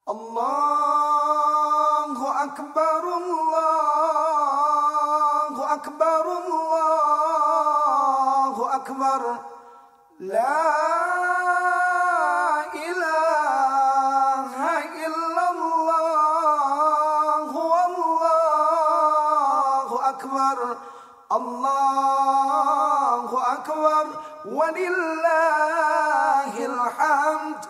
Allahu Akbar, Allahu Akbar, Allahu Akbar. La ilaha illallah, Allahu Akbar, Allahu Akbar, walillahil hamd.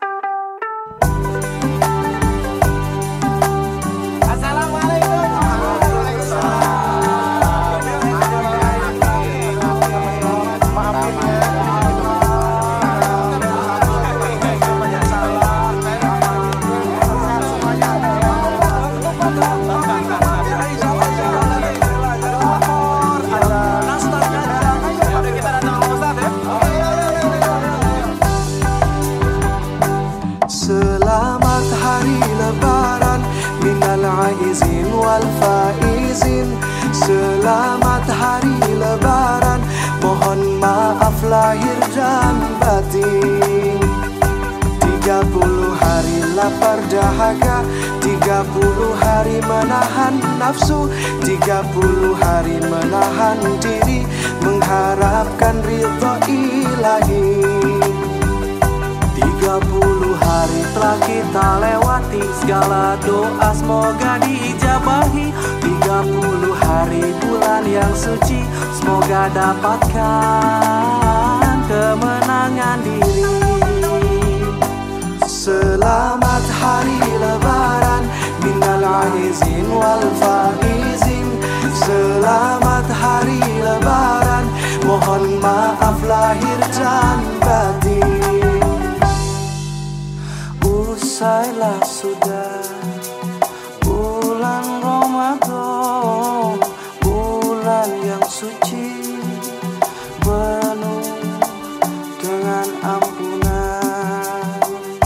Selamat hari lebaran minal aizin wal faizin. Selamat hari lebaran, mohon maaf lahir dan batin. 30 hari lapar dahaga, 30 hari menahan nafsu, 30 hari menahan diri, mengharapkan ridho ilahi. 30 hari telah kita lewati, segala doa semoga diijabahi. 30 hari bulan yang suci, semoga dapatkan kemenangan diri. Selamat hari lebaran minal aizin wal faizin. Selamat hari lebaran, mohon maaf lahir dan batin. Usailah sudah bulan Ramadan, bulan yang suci, penuh dengan ampunan.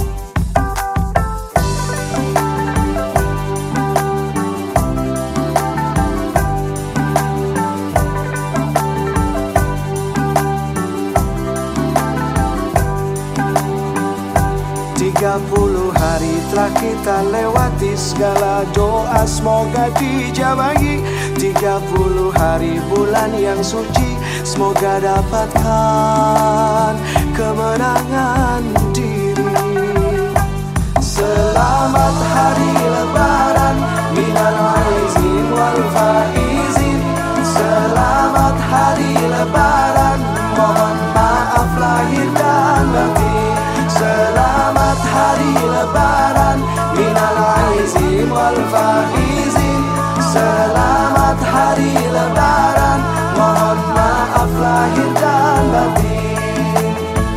Tiga 30 hari telah kita lewati, segala doa semoga dijabahi. 30 hari bulan yang suci, semoga dapatkan kemenangan diri. Selamat hari lebaran minal aizin wal faizin. Selamat hari lebaran, mohon maaf lahir dan batin. Selamat hari lebaran minal aizin wal faizin. Selamat hari lebaran, mohon maaf lahir dan batin.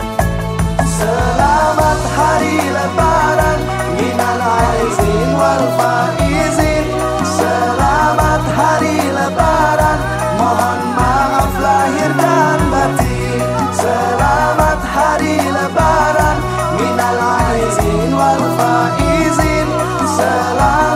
Selamat hari lebaran minal aizin wal faizin. Selamat hari lebaran, mohon maaf lahir dan batin. Selamat hari lebaran minal aizin wal faizin. Selamat